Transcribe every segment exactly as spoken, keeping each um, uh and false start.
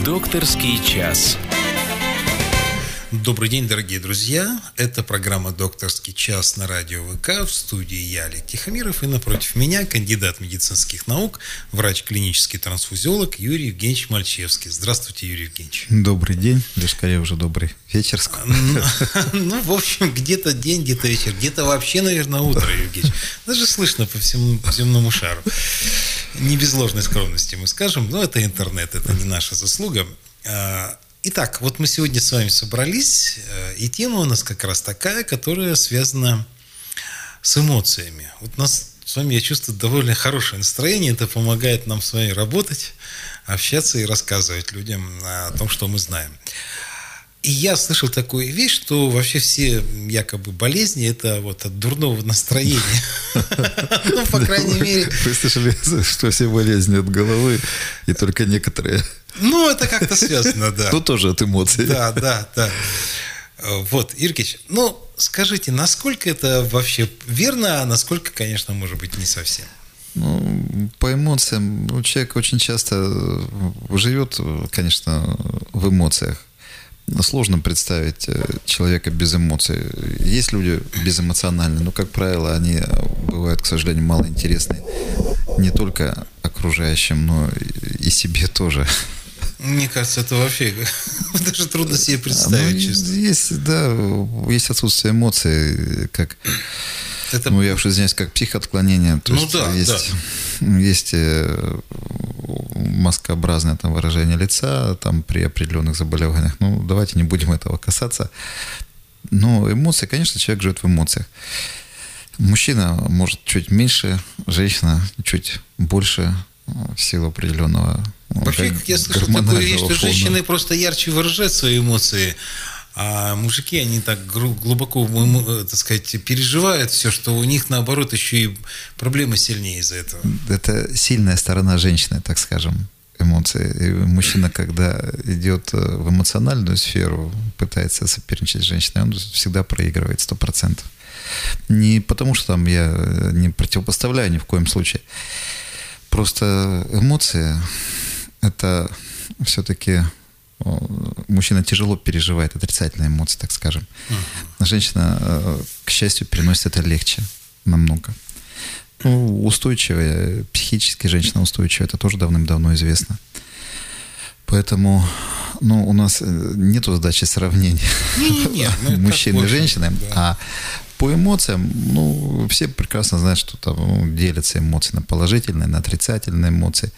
Докторский час. Добрый день, дорогие друзья. Это программа «Докторский час» на радио ВК. В студии я, Олег Тихомиров. И напротив меня кандидат медицинских наук, врач-клинический трансфузиолог Юрий Евгеньевич Мальчевский. Здравствуйте, Юрий Евгеньевич. Добрый день. Или скорее уже добрый вечер. Ну, в общем, где-то день, где-то вечер. Где-то вообще, наверное, утро, Юрий Евгеньевич. Даже слышно по всему земному шару. Не без ложной скромности мы скажем, но это интернет, это не наша заслуга. Итак, вот мы сегодня с вами собрались, и тема у нас как раз такая, которая связана с эмоциями. Вот у нас с вами, я чувствую, довольно хорошее настроение, это помогает нам с вами работать, общаться и рассказывать людям о том, что мы знаем. И я слышал такую вещь, что вообще все якобы болезни – это вот от дурного настроения. Ну, по крайней мере… Вы слышали, что все болезни от головы, и только некоторые… Ну, это как-то связано, да. Ну, тоже от эмоций. Да, да, да. Вот, Юрий Ильич, ну, скажите, насколько это вообще верно, а насколько, конечно, может быть, не совсем? Ну, по эмоциям, ну, человек очень часто живет, конечно, в эмоциях. Сложно представить человека без эмоций. Есть люди безэмоциональные, но, как правило, они бывают, к сожалению, малоинтересны не только окружающим, но и себе тоже. Мне кажется, это вообще даже трудно себе представить. Ну, честно. Есть, да, есть отсутствие эмоций, как, это... ну, я уж извиняюсь, как психоотклонение. То ну есть, да, есть, да. Есть маскообразное там выражение лица там, при определенных заболеваниях. Ну, давайте не будем этого касаться. Но эмоции, конечно, человек живет в эмоциях. Мужчина может чуть меньше, женщина чуть больше в силу определенного. Вообще, как я слышал такую вещь, что женщины просто ярче выражают свои эмоции, а мужики, они так глубоко, так сказать, переживают все, что у них, наоборот, еще и проблемы сильнее из-за этого. Это сильная сторона женщины, так скажем, эмоции. И мужчина, когда идет в эмоциональную сферу, пытается соперничать с женщиной, он всегда проигрывает сто процентов. Не потому, что там я не противопоставляю ни в коем случае. Просто эмоции – это все-таки… Мужчина тяжело переживает отрицательные эмоции, так скажем. Uh-huh. Женщина, к счастью, переносит это легче намного. Ну, устойчивая, психически женщина устойчивая, это тоже давным-давно известно. Поэтому ну, у нас нету задачи сравнения мужчины и женщины, да. А по эмоциям, ну, все прекрасно знают, что там ну, делятся эмоции на положительные, на отрицательные эмоции.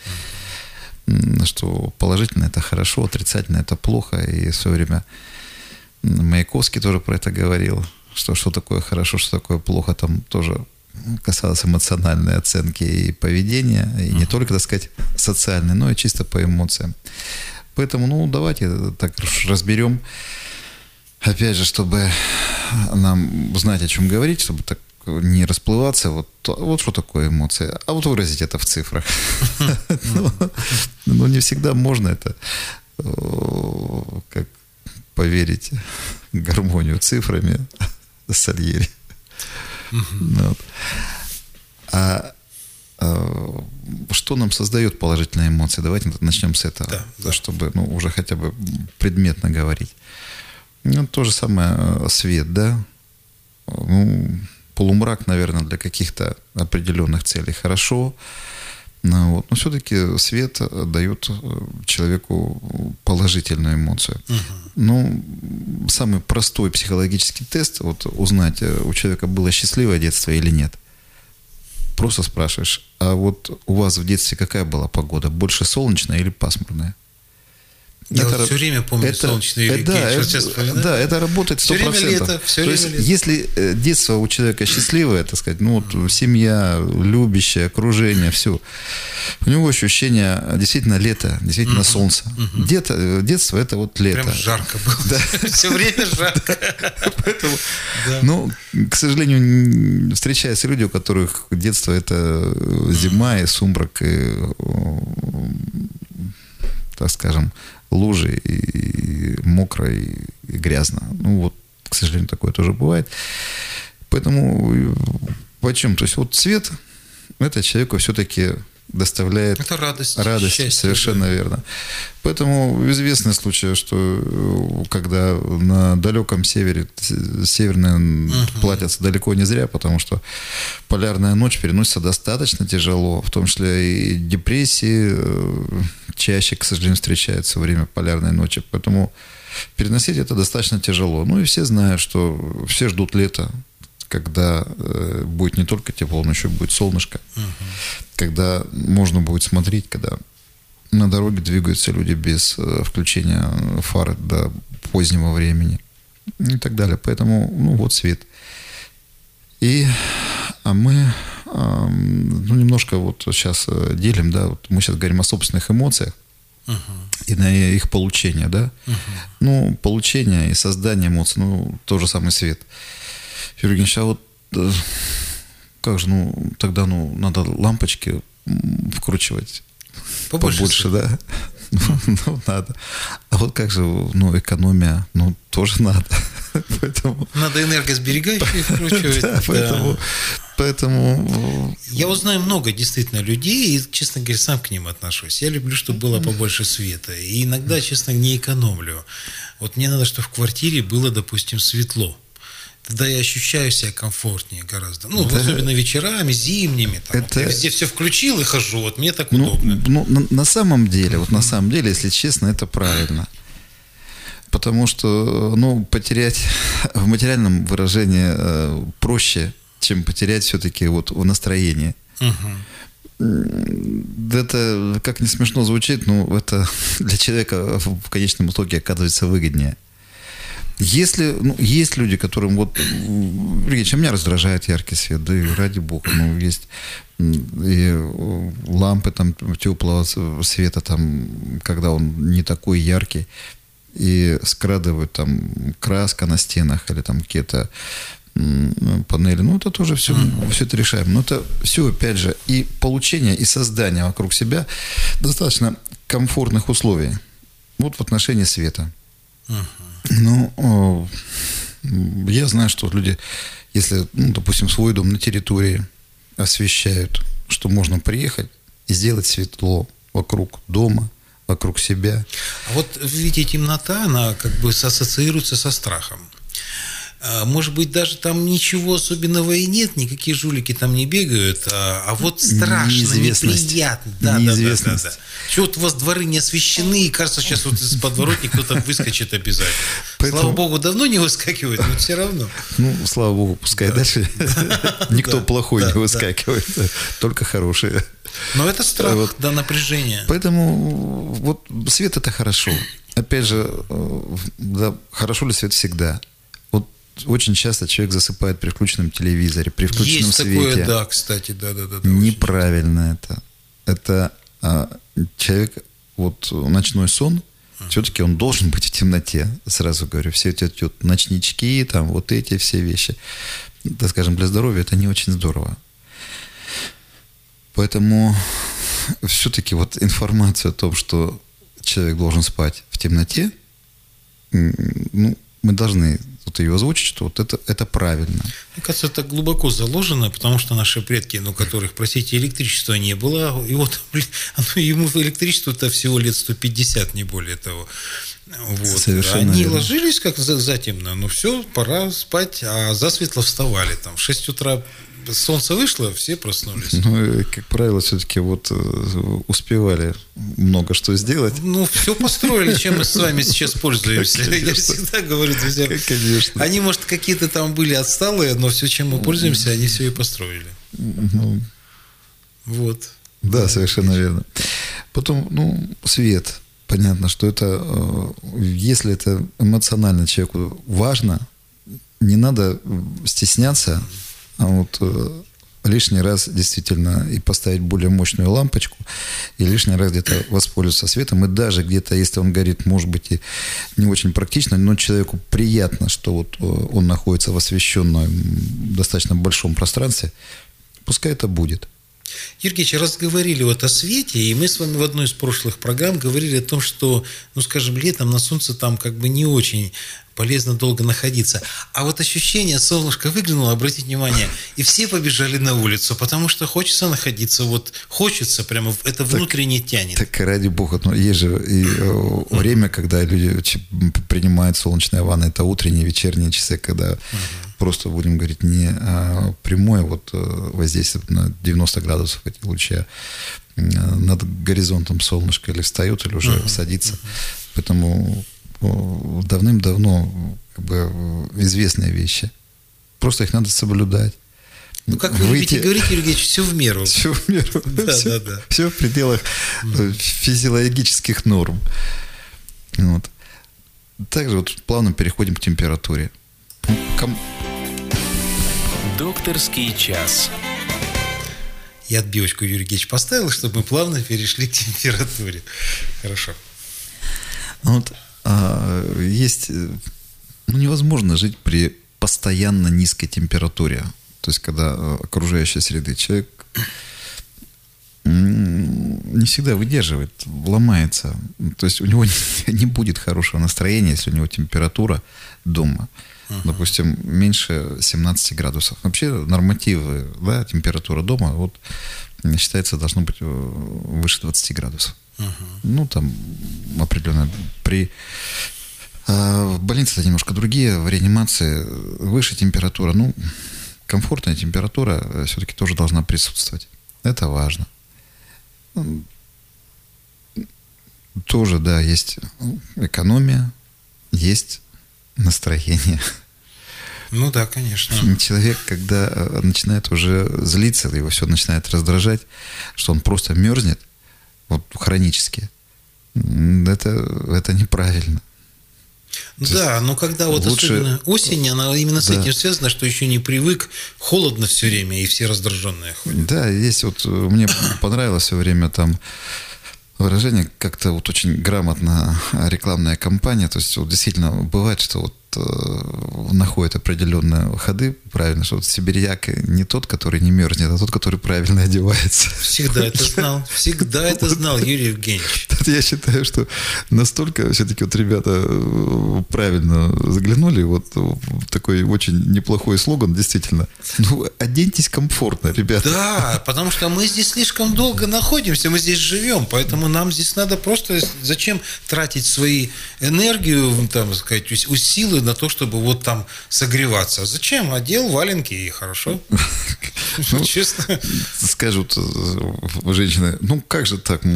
Что положительное – это хорошо, отрицательное – это плохо. И в свое время Маяковский тоже про это говорил, что что такое хорошо, что такое плохо. Там тоже касалось эмоциональной оценки и поведения, и не только, так сказать, социальной, но и чисто по эмоциям. Поэтому, ну, давайте так разберем, опять же, чтобы нам знать, о чем говорить, чтобы так не расплываться, вот, вот что такое эмоции, а вот выразить это в цифрах. Ну, не всегда можно это, как поверить гармонию цифрами Сальери. А что нам создает положительные эмоции? Давайте начнем с этого, чтобы уже хотя бы предметно говорить. Ну, то же самое свет, да? Ну, полумрак, наверное, для каких-то определенных целей хорошо, но, вот, но все-таки свет дает человеку положительную эмоцию. Uh-huh. Ну, самый простой психологический тест, вот узнать, у человека было счастливое детство или нет. Просто спрашиваешь, а вот у вас в детстве какая была погода? Больше солнечная или пасмурная? Я это, вот все время помню это, солнечные реки. Да, это, да, это работает сто процентов. Все время лето, все время есть, лето. Если детство у человека счастливое, так сказать, ну вот семья, любящее, окружение, все, у него ощущение действительно лета, действительно uh-huh. солнца. Uh-huh. Дето, детство это вот лето. Прям жарко было. Да. Все время жарко. Поэтому, ну, к сожалению, встречаются люди, у которых детство это зима и сумрак, и, так скажем, лужи, и мокро, и, и грязно. Ну, вот, к сожалению, такое тоже бывает. Поэтому, почему? То есть, вот цвет, это человеку все-таки доставляет это радость, радость счастье, совершенно да. верно. Поэтому известный случай, что когда на далеком севере северные uh-huh. платятся далеко не зря, потому что полярная ночь переносится достаточно тяжело, в том числе и депрессии чаще, к сожалению, встречаются во время полярной ночи. Поэтому переносить это достаточно тяжело. Ну и все знают, что все ждут лета, когда э, будет не только тепло, но еще будет солнышко, uh-huh. когда можно будет смотреть, когда на дороге двигаются люди без э, включения фар до позднего времени и так далее. Поэтому, ну вот свет. И а мы э, ну, немножко вот сейчас делим, да, вот мы сейчас говорим о собственных эмоциях uh-huh. и на их получение, да. Uh-huh. Ну, получение и создание эмоций, ну, тот же самый свет. Юрий Евгеньевич, а вот как же, ну, тогда, ну, надо лампочки вкручивать побольше, побольше да? Ну, ну, надо. А вот как же, ну, экономия, ну, тоже надо. Поэтому... Надо энергосберегающие вкручивать. Да, поэтому, поэтому... Я узнаю много действительно людей, и, честно говоря, сам к ним отношусь. Я люблю, чтобы было побольше света. И иногда, честно, не экономлю. Вот мне надо, чтобы в квартире было, допустим, светло. Тогда я ощущаю себя комфортнее гораздо. Ну, да. Особенно вечерами, зимними. Там, это... вот я везде все включил и хожу. Вот мне так ну, удобно. Ну, на, на самом деле, вот на самом деле, если честно, это правильно. Потому что, ну, потерять в материальном выражении э, проще, чем потерять все-таки вот в настроении. Угу. Это, как не смешно звучит, но это для человека в конечном итоге оказывается выгоднее. Если, ну, есть люди, которым вот, Ильич, а меня раздражает яркий свет, да и ради бога, ну, есть и лампы там теплого света, там, когда он не такой яркий, и скрадывают там краска на стенах или там какие-то панели, ну, это тоже все, mm-hmm. все это решаем. Но это все, опять же, и получение, и создание вокруг себя достаточно комфортных условий. Вот в отношении света. Mm-hmm. Ну, я знаю, что люди, если, ну, допустим, свой дом на территории освещают, что можно приехать и сделать светло вокруг дома, вокруг себя. А вот, видите, темнота, она как бы ассоциируется со страхом. Может быть, даже там ничего особенного и нет, никакие жулики там не бегают, а, а вот страшно, неприятно. Да, Неизвестность. Да, да, да, да. Что вот у вас дворы не освещены, и кажется, сейчас вот из подворотни кто-то выскочит обязательно. Поэтому... Слава богу, давно не выскакивает, но все равно. Ну, слава богу, пускай да. дальше никто да, плохой да, не выскакивает, да. только хорошие. Но это страх, вот. да, напряжение. Поэтому вот свет – это хорошо. Опять же, да, хорошо ли свет всегда? Очень часто человек засыпает при включенном телевизоре, при включенном Есть свете. Есть такое, да, кстати, да, да, да. Неправильно это. Это а, человек, вот ночной сон, uh-huh. все-таки он должен быть в темноте, сразу говорю. Все эти вот ночнички, там вот эти все вещи, так скажем, для здоровья это не очень здорово. Поэтому все-таки вот информацию о том, что человек должен спать в темноте, ну, мы должны вот ее озвучить, что вот это, это правильно. Мне кажется, это глубоко заложено, потому что наши предки, ну, которых, простите, электричества не было, и вот, блин, оно, ему электричество-то всего лет сто пятьдесят, не более того. Вот. Совершенно Они верно. ложились как затемно, ну все, пора спать, а засветло вставали. Там, в шесть утра солнце вышло, все проснулись. Ну, как правило, все-таки вот успевали много что сделать. Ну, все построили, чем мы с вами сейчас пользуемся. Я всегда говорю, друзья, конечно. Они, может, какие-то там были отсталые, но все, чем мы пользуемся, они все и построили. Ну, вот. Да, совершенно верно. Потом, ну, свет. Понятно, что это, если это эмоционально человеку важно, не надо стесняться, а вот лишний раз действительно и поставить более мощную лампочку, и лишний раз где-то воспользоваться светом, и даже где-то, если он горит, может быть, и не очень практично, но человеку приятно, что вот он находится в освещенном достаточно большом пространстве, пускай это будет. Юрий, раз говорили вот о свете, и мы с вами в одной из прошлых программ говорили о том, что, ну, скажем, летом на солнце там как бы не очень полезно долго находиться. А вот ощущение, солнышко выглянуло, обратите внимание, и все побежали на улицу, потому что хочется находиться, вот хочется, прямо это внутренне так, тянет. Так ради бога, но есть же и время, когда люди принимают солнечные ванны, это утренние, вечерние часы, когда uh-huh. просто, будем говорить, не прямое вот воздействие на девяносто градусов эти лучи, а над горизонтом солнышко или встает, или уже uh-huh. садится. Uh-huh. Поэтому давным-давно как бы известные вещи. Просто их надо соблюдать. Ну, как вы Выйти... любите говорить, Юрий Георгиевич, все в меру. Все в меру. Да, все, да, да. все в пределах mm. физиологических норм. Вот. Также вот плавно переходим к температуре. Ком... Докторский час. Я отбивочку, Юрий Георгиевич, поставил, чтобы мы плавно перешли к температуре. Хорошо. Вот, а, есть, ну, невозможно жить при постоянно низкой температуре. То есть, когда окружающая среда, человек не всегда выдерживает, ломается. То есть, у него не будет хорошего настроения, если у него температура дома, uh-huh. допустим, меньше семнадцати градусов. Вообще, нормативы, да, температура дома, вот, считается, должно быть выше двадцати градусов. Uh-huh. Ну, там определенно при а, в больнице это немножко другие, в реанимации выше температура, ну, комфортная температура все-таки тоже должна присутствовать. Это важно. Тоже, да, есть экономия, есть настроение. Ну да, конечно. Человек, когда начинает уже злиться, его все начинает раздражать, что он просто мерзнет, вот хронически, это, это неправильно. Да, но когда вот лучше... особенно осень, она именно с да. этим связана, что еще не привык, холодно все время, и все раздраженные ходят. Да, есть вот, мне понравилось все время там выражение, как-то вот очень грамотно рекламная кампания, то есть вот действительно бывает, что вот э, находят определенные ходы, правильно, что вот сибиряк не тот, который не мерзнет, а тот, который правильно одевается. Всегда это знал, всегда это знал Юрий Евгеньевич. Я считаю, что настолько все-таки вот ребята правильно заглянули, вот такой очень неплохой слоган, действительно. Ну, оденьтесь комфортно, ребята. Да, потому что мы здесь слишком долго находимся, мы здесь живем, поэтому нам здесь надо просто, зачем тратить свои энергию, там, сказать, силы на то, чтобы вот там согреваться. Зачем? Одел валенки и хорошо. Ну, честно. Скажут женщины, ну как же так,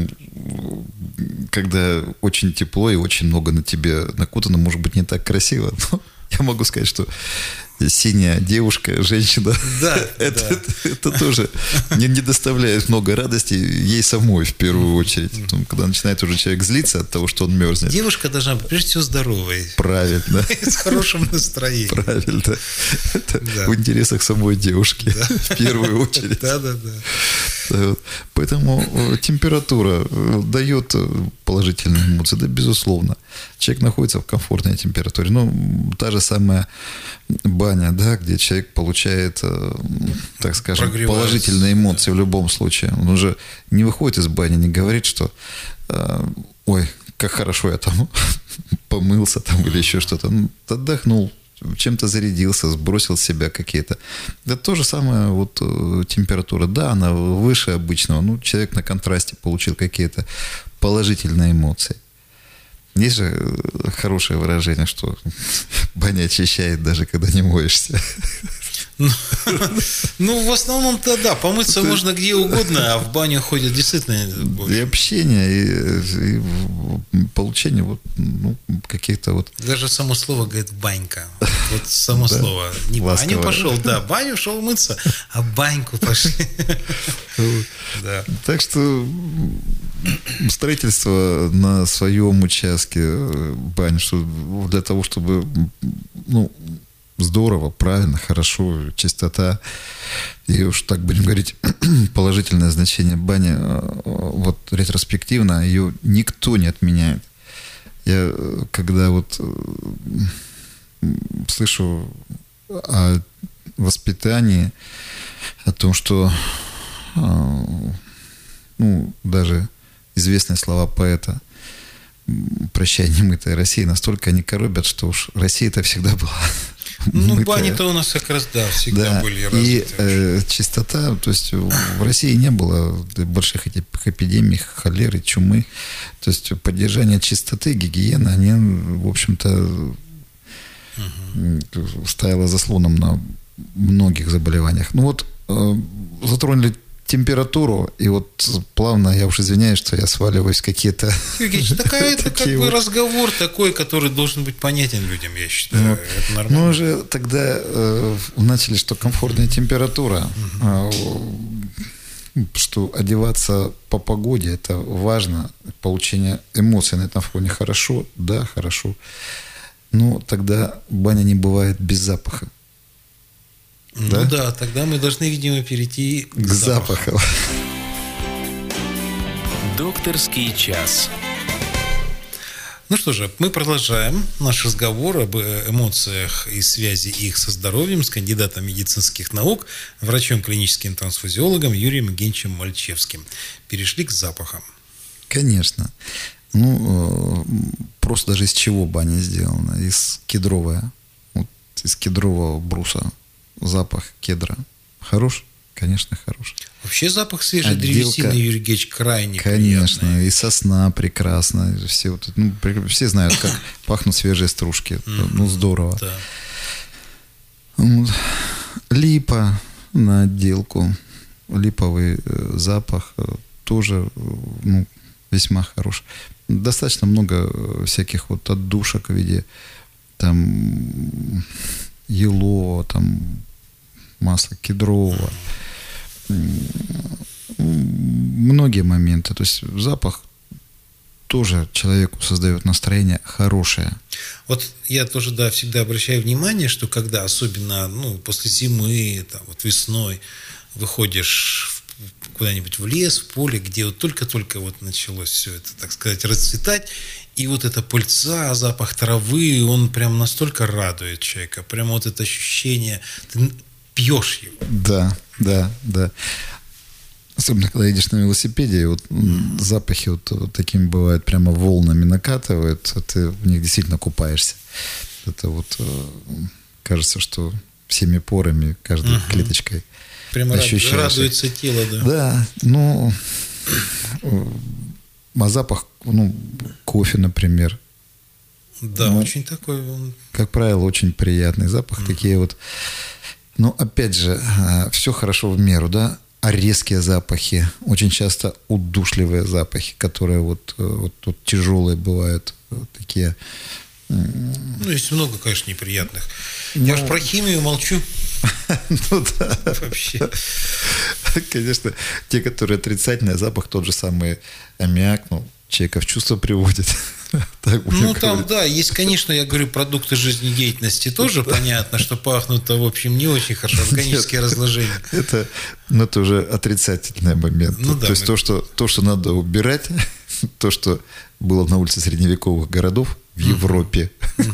когда очень тепло и очень много на тебе накутано, может быть, не так красиво. Но я могу сказать, что синяя девушка, женщина, да, это, да. Это, это тоже не, не доставляет много радости ей самой в первую очередь. Потом, когда начинает уже человек злиться от того, что он мерзнет. Девушка должна быть прежде всего здоровой. Правильно. С хорошим настроением. Правильно. Это да. в интересах самой девушки да. в первую очередь. Да, да, да. Поэтому температура дает положительные эмоции, да, безусловно. Человек находится в комфортной температуре. Ну, та же самая баня, да, где человек получает, так скажем, положительные эмоции в любом случае. Он уже не выходит из бани, не говорит, что ой, как хорошо я там помылся там, или еще что-то. Ну, отдохнул, чем-то зарядился, сбросил с себя какие-то. Это то же самое вот температура. Да, она выше обычного. Ну, человек на контрасте получил какие-то положительные эмоции. Есть же хорошее выражение, что баня очищает, даже когда не моешься. Ну, ну в основном-то да, помыться можно где угодно, а в баню ходят действительно. И общение, и, и получение вот, ну, каких-то вот... Даже само слово говорит банька. Вот само да, слово. Не ласково. Баню пошел, да, баню шел мыться, а баньку пошли. Да. Так что строительство на своем участке бань, что для того, чтобы, ну, здорово, правильно, хорошо, чистота. И уж так будем говорить, положительное значение бани, вот ретроспективно, ее никто не отменяет. Я когда вот слышу о воспитании, о том, что ну, даже известные слова поэта «Прощай, немытая Россия» настолько они коробят, что уж Россия-то всегда была Ну, мытая. бани-то у нас как раз, да, всегда Да, были развиты. и э, чистота, то есть в России не было больших этих эпидемий, холеры, чумы. То есть поддержание чистоты, гигиены, они, в общем-то, угу. стояло заслоном на многих заболеваниях. Ну вот, э, затронули температуру, и вот плавно, я уж извиняюсь, что я сваливаюсь в какие-то... Евгений, такая, это как бы разговор такой, который должен быть понятен людям, я считаю. Вот. Это нормально. Мы уже тогда э, начали, что комфортная температура, угу. э, что одеваться по погоде, это важно, получение эмоций на этом фоне хорошо, да, хорошо, но тогда баня не бывает без запаха. Ну да? да, тогда мы должны, видимо, перейти к, к запахам. Докторский час. Ну что же, мы продолжаем наш разговор об эмоциях и связи их со здоровьем с кандидатом медицинских наук, врачом-клиническим трансфузиологом Юрием Евгеньевичем Мальчевским. Перешли к запахам. Конечно. Ну, просто даже из чего баня сделана? Из кедровая. Вот из кедрового бруса. Запах кедра хорош? Конечно, хорош. Вообще запах свежей древесины, Юрий Евгеньевич, крайне Конечно, приятный. И сосна прекрасно. Все, вот, ну, все знают, как пахнут свежие стружки. Ну, здорово. Да. Липа на отделку. Липовый запах тоже, ну, весьма хорош. Достаточно много всяких вот отдушек в виде там елового, там масло кедрового, многие моменты. То есть запах тоже человеку создает настроение хорошее. Вот я тоже, да, всегда обращаю внимание, что когда, особенно, ну, после зимы, там, вот весной, выходишь куда-нибудь в лес, в поле, где вот только-только вот началось все это, так сказать, расцветать, и вот эта пыльца, запах травы, он прям настолько радует человека, прям вот это ощущение, ты пьешь его. Да, да, да. Особенно, когда едешь на велосипеде, и вот mm. запахи вот, вот такими бывают, прямо волнами накатывают, а ты в них действительно купаешься. Это вот кажется, что всеми порами, каждой uh-huh. клеточкой прямо ощущаешь. Радуется тело, да. Да, ну, а запах, ну, кофе, например. Да, ну, очень такой. Он... Как правило, очень приятный запах. Mm-hmm. Такие вот. Но опять же, все хорошо в меру, да. А резкие запахи, очень часто удушливые запахи, которые вот, вот, вот тяжелые бывают, вот такие. Ну, есть много, конечно, неприятных. Но... Я уж про химию молчу. Ну да. Вообще. Конечно, те, которые отрицательные, запах тот же самый аммиак, ну, человека в чувство приводит. Так ну, там, говорить. Да, есть, конечно, я говорю, продукты жизнедеятельности тоже, да. Понятно, что пахнут-то, в общем, не очень хорошо, органические Нет, разложения. Это, ну, это уже отрицательный момент. Ну, то да, есть мы... то, что, то, что надо убирать, то, что было на улице средневековых городов в Европе.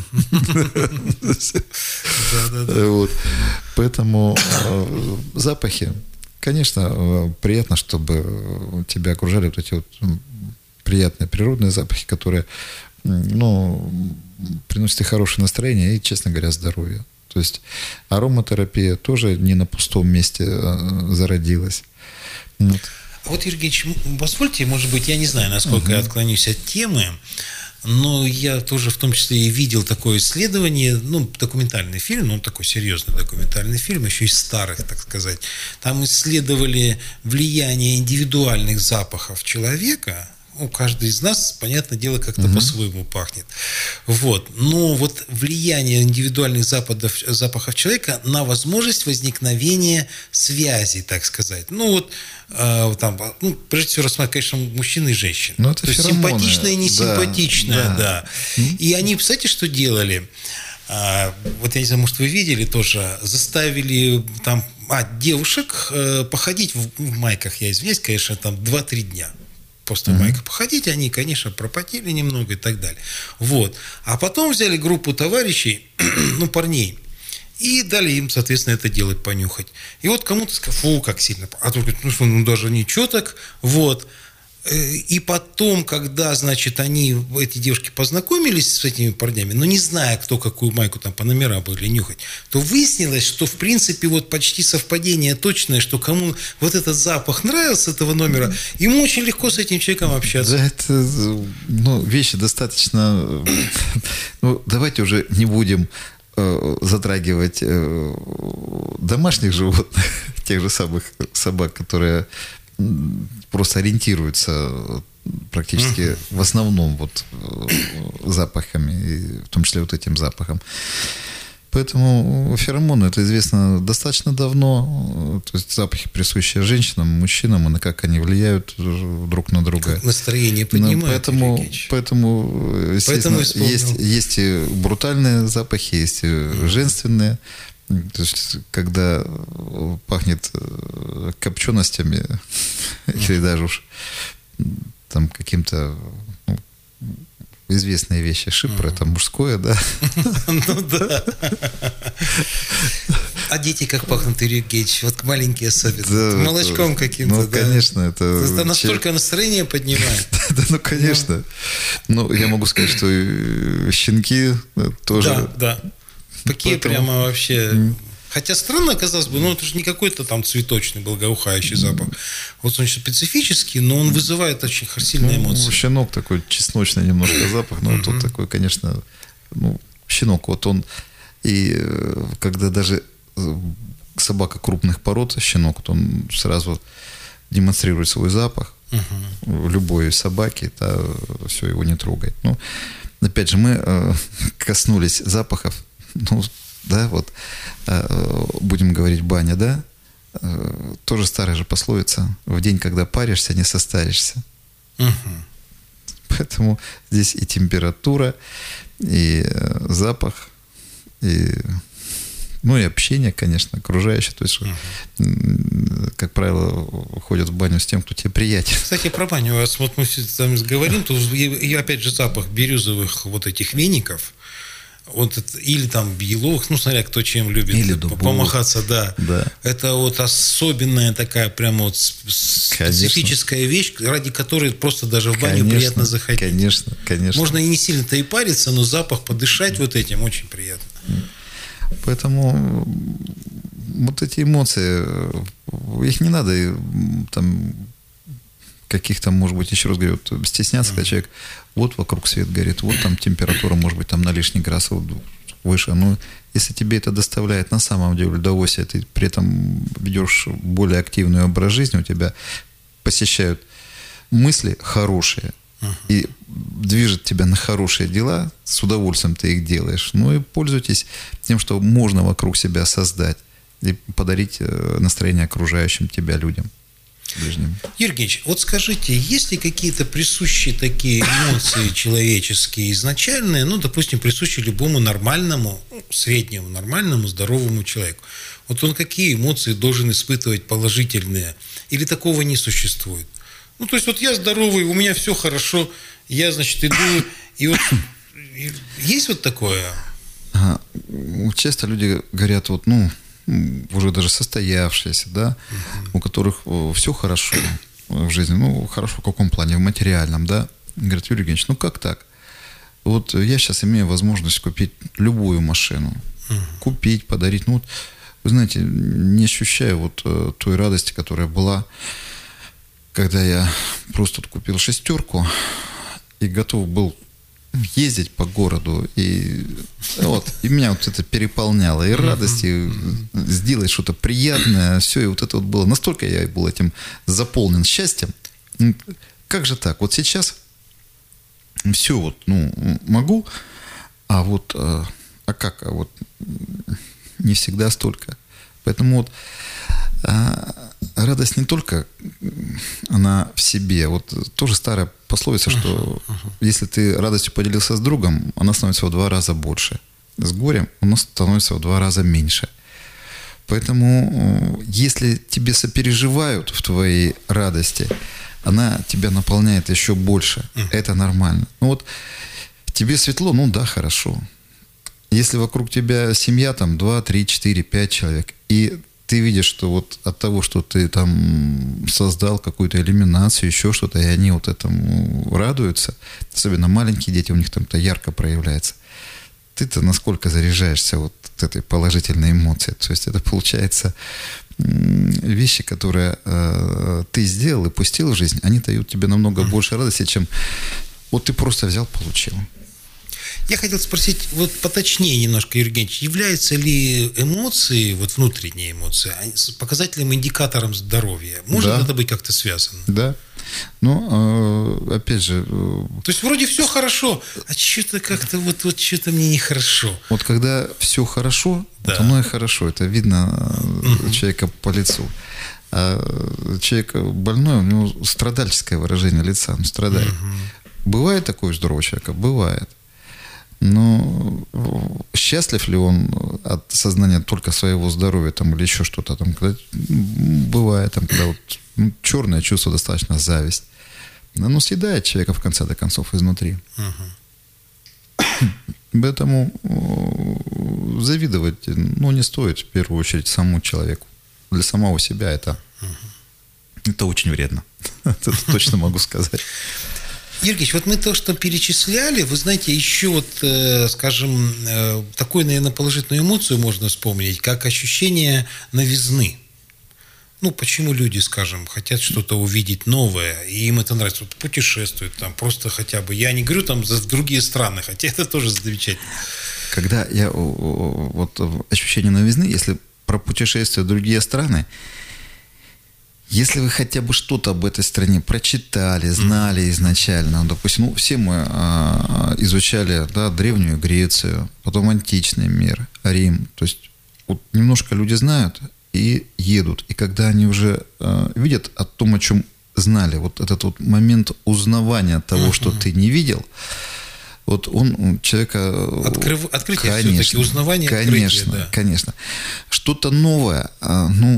Поэтому запахи, конечно, приятно, чтобы тебя окружали вот эти вот приятные природные запахи, которые, ну, приносят и хорошее настроение, и, честно говоря, здоровье. То есть ароматерапия тоже не на пустом месте зародилась. Вот. А вот, Юрий Евгеньевич, позвольте, может быть, я не знаю, насколько uh-huh. я отклонюсь от темы, но я тоже в том числе и видел такое исследование, ну, документальный фильм, ну, такой серьезный документальный фильм, еще из старых, так сказать. Там исследовали влияние индивидуальных запахов человека. Ну, каждый из нас, понятное дело, как-то uh-huh. по-своему пахнет. Вот. Но вот влияние индивидуальных запахов, запахов человека на возможность возникновения связи, так сказать. Ну, вот э, там, ну, прежде всего, рассматривать, конечно, мужчины и женщины. Ну, это то есть феромоны. Симпатичная и несимпатичная, да. да. да. Mm-hmm. И они, кстати, что делали? А, вот я не знаю, может, вы видели тоже, заставили там, а, девушек э, походить в, в майках, я извиняюсь, конечно, там два-три дня. Просто mm-hmm. майка походить, они, конечно, пропотели немного и так далее. Вот. А потом взяли группу товарищей, ну, парней, И дали им, соответственно, это делать, понюхать. И вот кому-то сказал, фу, как сильно. А тут говорит, ну что, ну даже ничего так. Вот. И потом, когда, значит, они, эти девушки познакомились с этими парнями, но не зная, кто какую майку там по номерам были нюхать, то выяснилось, что, в принципе, вот почти совпадение точное, что кому вот этот запах нравился этого номера, ему очень легко с этим человеком общаться. Да, это, ну, вещи достаточно... Ну, давайте уже не будем э, затрагивать э, домашних животных, тех же самых собак, которые... просто ориентируются практически uh-huh. в основном вот запахами, в том числе вот этим запахом. Поэтому феромоны, это известно достаточно давно. То есть запахи, присущие женщинам, мужчинам, и на как они влияют друг на друга. Как настроение поднимают. Поэтому, поэтому, естественно, поэтому есть, есть и брутальные запахи, есть и uh-huh. женственные. То есть, когда пахнет копченостями, или даже уж там каким-то, ну, известные вещи, шипр, это мужское, да? Ну да. А дети как пахнут, Юрий Евгеньевич? Вот маленькие особенно. Молочком каким-то, ну, конечно, это... Это настолько настроение поднимает. Да, ну, конечно. Ну, я могу сказать, что щенки тоже... Да, да. Такие Поэтому... прямо вообще... Mm. Хотя странно, казалось бы, но это же не какой-то там цветочный, благоухающий запах. Вот он специфический, но он вызывает очень сильные эмоции. Ну, щенок такой чесночный немножко запах, но mm-hmm. тут такой, конечно, ну, щенок, вот он, и когда даже собака крупных пород, щенок, вот он сразу демонстрирует свой запах mm-hmm. любой собаки, да, все, его не трогает. Ну, опять же, мы э, коснулись запахов, ну, да, вот, э, будем говорить баня, да, э, тоже старая же пословица, в день, когда паришься, не состаришься. Угу. Поэтому здесь и температура, и э, запах, и, ну, и общение, конечно, окружающее, то есть, угу. э, как правило, ходят в баню с тем, кто тебе приятен. Кстати, про баню, раз вот мы там говорим, то и опять же запах бирюзовых вот этих веников, вот это, или там еловых, ну, смотря кто чем любит или помахаться, да. да. Это вот особенная такая прямо вот специфическая конечно. Вещь, ради которой просто даже в баню конечно, приятно заходить. Конечно, конечно. Можно и не сильно-то и париться, но запах подышать вот этим очень приятно. Поэтому вот эти эмоции, их не надо там каких-то, может быть, еще раз говорю, вот, стесняться, mm-hmm. когда человек, вот вокруг свет горит, вот там температура, может быть, там на лишний градус выше. Но если тебе это доставляет на самом деле удовольствие, ты при этом ведешь более активный образ жизни, у тебя посещают мысли хорошие, uh-huh. и движет тебя на хорошие дела, с удовольствием ты их делаешь. Ну и пользуйтесь тем, что можно вокруг себя создать и подарить настроение окружающим тебя людям. Ближним. Юрий Евгеньевич, вот скажите, есть ли какие-то присущие такие эмоции человеческие изначальные, ну, допустим, присущие любому нормальному, среднему, нормальному, здоровому человеку? Вот он какие эмоции должен испытывать положительные? Или такого не существует? Ну, то есть, вот я здоровый, у меня все хорошо, я, значит, иду, и вот есть вот такое? Ага. Часто люди говорят, вот, ну, уже даже состоявшиеся, да, uh-huh. у которых все хорошо в жизни. Ну, хорошо в каком плане? В материальном, да. Говорят, Юрий Евгеньевич, ну как так? Вот я сейчас имею возможность купить любую машину. Uh-huh. Купить, подарить. Ну, вот, вы знаете, не ощущаю вот той радости, которая была, когда я просто купил шестерку и готов был ездить по городу, и, вот, и меня вот это переполняло, и радость, и сделать что-то приятное, все, и вот это вот было, настолько я был этим заполнен счастьем. Как же так? Вот сейчас все вот, ну, могу, а вот, а как, а вот не всегда столько. Поэтому вот а, радость не только она в себе. Вот тоже старая пословица, что uh-huh, uh-huh. если ты радостью поделился с другом, она становится в два раза больше. С горем она становится в два раза меньше. Поэтому если тебе сопереживают в твоей радости, она тебя наполняет еще больше. Uh-huh. Это нормально. Ну вот тебе светло, ну да, хорошо. Если вокруг тебя семья, там, два, три, четыре, пять человек, и ты видишь, что вот от того, что ты там создал какую-то иллюминацию, еще что-то, и они вот этому радуются, особенно маленькие дети, у них там это ярко проявляется, ты-то насколько заряжаешься вот этой положительной эмоцией. То есть это получается вещи, которые э, ты сделал и пустил в жизнь, они дают тебе намного больше радости, чем вот ты просто взял, получил. Я хотел спросить, вот поточнее немножко, Юрий Евгеньевич, являются ли эмоции, вот внутренние эмоции, показателем, индикатором здоровья? Может да. это быть как-то связано? Да. Ну, опять же... То есть вроде все хорошо, а что-то как-то вот, вот что-то мне нехорошо. Вот когда все хорошо, да. вот оно и хорошо. Это видно угу. человека по лицу. А человек больной, у него страдальческое выражение лица, он страдает. Угу. Бывает такое у здорового человека? Бывает. Но счастлив ли он от сознания только своего здоровья там, или еще что-то там, когда, бывает, там, когда вот, ну, черное чувство достаточно, зависть. Оно съедает человека в конце концов изнутри. Uh-huh. Поэтому завидовать ну, не стоит в первую очередь самому человеку. Для самого себя это, uh-huh. это очень вредно. Это точно могу сказать. Юрий Ильич, вот мы то, что перечисляли, вы знаете, еще вот, э, скажем, э, такую, наверное, положительную эмоцию можно вспомнить, как ощущение новизны. Ну, почему люди, скажем, хотят что-то увидеть новое, и им это нравится, вот путешествуют там, просто хотя бы, я не говорю там в другие страны, хотя это тоже замечательно. Когда я, вот ощущение новизны, если про путешествия в другие страны, если вы хотя бы что-то об этой стране прочитали, знали изначально, ну, допустим, ну, все мы а, изучали да, Древнюю Грецию, потом античный мир, Рим, то есть вот немножко люди знают и едут, и когда они уже а, видят о том, о чем знали, вот этот вот момент узнавания того, uh-huh. что ты не видел, вот он у человека... Открыв... Открытие конечно, все-таки, узнавание, конечно, открытие, да. Конечно, что-то новое, а, ну...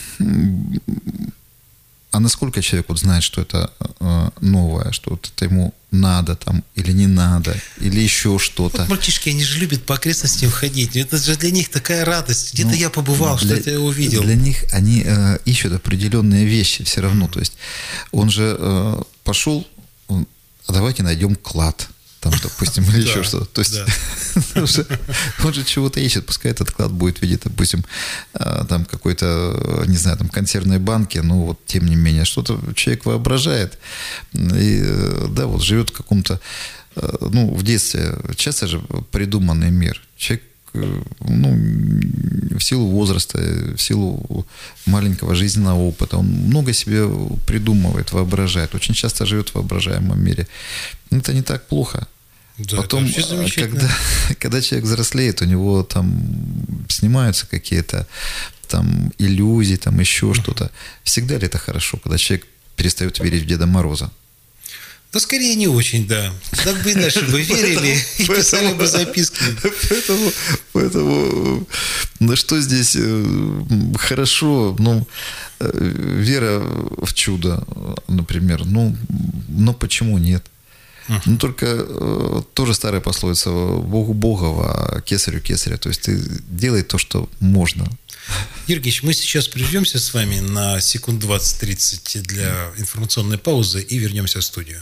А насколько человек вот знает, что это э, новое, что вот это ему надо там, или не надо, или еще что-то. Вот мальчишки, они же любят по окрестностям ходить. Это же для них такая радость. Где-то ну, я побывал, для, что-то я увидел. Для них они э, ищут определенные вещи все равно. То есть он же э, пошел, он, а давайте найдем клад. Там, допустим, или еще что-то. То есть он же чего-то ищет, пускай этот клад будет в виде, допустим, там какой-то, не знаю, там консервной банки, но вот тем не менее, что-то человек воображает и, да, вот живет в каком-то, ну, в детстве часто же придуманный мир. Человек, ну, в силу возраста, в силу маленького жизненного опыта, он много себе придумывает, воображает, очень часто живет в воображаемом мире. Это не так плохо. Да, потом, когда, когда человек взрослеет, у него там снимаются какие-то там иллюзии, там еще uh-huh. что-то. Всегда ли это хорошо, когда человек перестает верить в Деда Мороза? Да скорее не очень, да. Так бы и дальше бы верили и писали бы записки. Поэтому, поэтому, да что здесь хорошо, ну, вера в чудо, например, ну, но почему нет? Uh-huh. Ну, только э, тоже старая пословица: Богу Богова, а кесарю кесаря. То есть ты делай то, что можно. Юрий Ильич, мы сейчас прервемся с вами на секунд двадцать-тридцать для информационной паузы и вернемся в студию.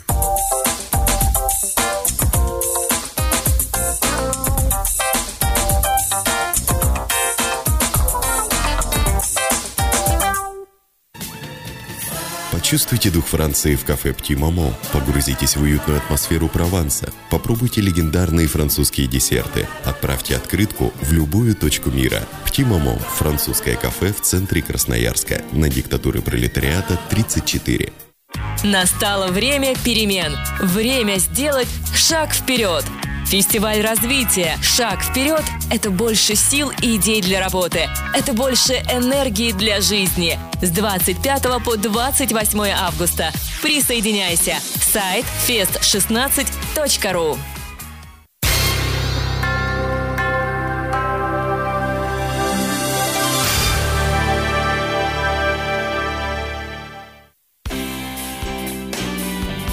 Почувствуйте дух Франции в кафе «Пти Момо». Погрузитесь в уютную атмосферу Прованса. Попробуйте легендарные французские десерты. Отправьте открытку в любую точку мира. «Пти Момо» – французское кафе в центре Красноярска. На Диктатуры пролетариата тридцать четыре. Настало время перемен. Время сделать шаг вперед. Фестиваль развития «Шаг вперед» – это больше сил и идей для работы. Это больше энергии для жизни. С двадцать пятого по двадцать восьмое августа. Присоединяйся. Сайт фест шестнадцать точка ру.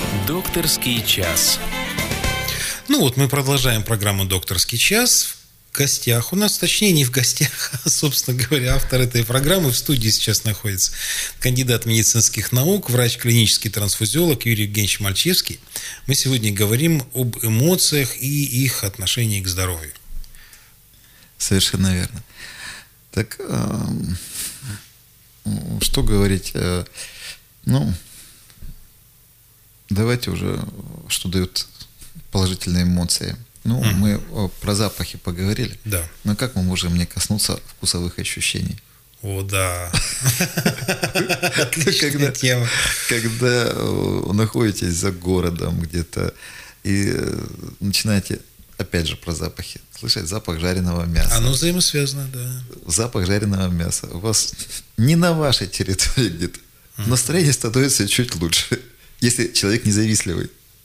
Докторский час. Ну вот мы продолжаем программу «Докторский час». гостях, у нас, точнее, не в гостях, а, собственно говоря, автор этой программы в студии сейчас находится. Кандидат медицинских наук, врач-клинический трансфузиолог Юрий Евгеньевич Мальчевский. Мы сегодня говорим об эмоциях и их отношении к здоровью. Совершенно верно. Так, что говорить? Ну, давайте уже, что дают положительные эмоции. Ну, mm. мы про запахи поговорили. Да. Но как мы можем не коснуться вкусовых ощущений? О, да. Отличная тема. Когда находитесь за городом где-то и начинаете, опять же, про запахи, слышать запах жареного мяса. Оно взаимосвязано, да. Запах жареного мяса. У вас не на вашей территории где-то. Настроение становится чуть лучше, если человек независливый.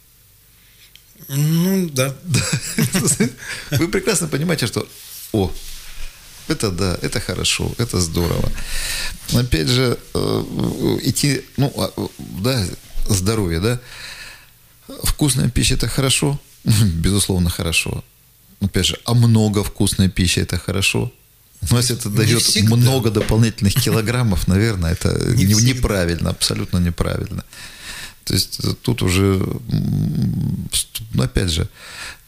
Ну, да. Вы прекрасно понимаете, что о, это да, это хорошо, это здорово. Опять же, идти, ну, да, здоровье, да. Вкусная пища – это хорошо, безусловно, хорошо. Опять же, а много вкусной пищи – это хорошо. Но если это дает много дополнительных килограммов, наверное, это не неправильно, абсолютно неправильно. То есть тут уже, опять же,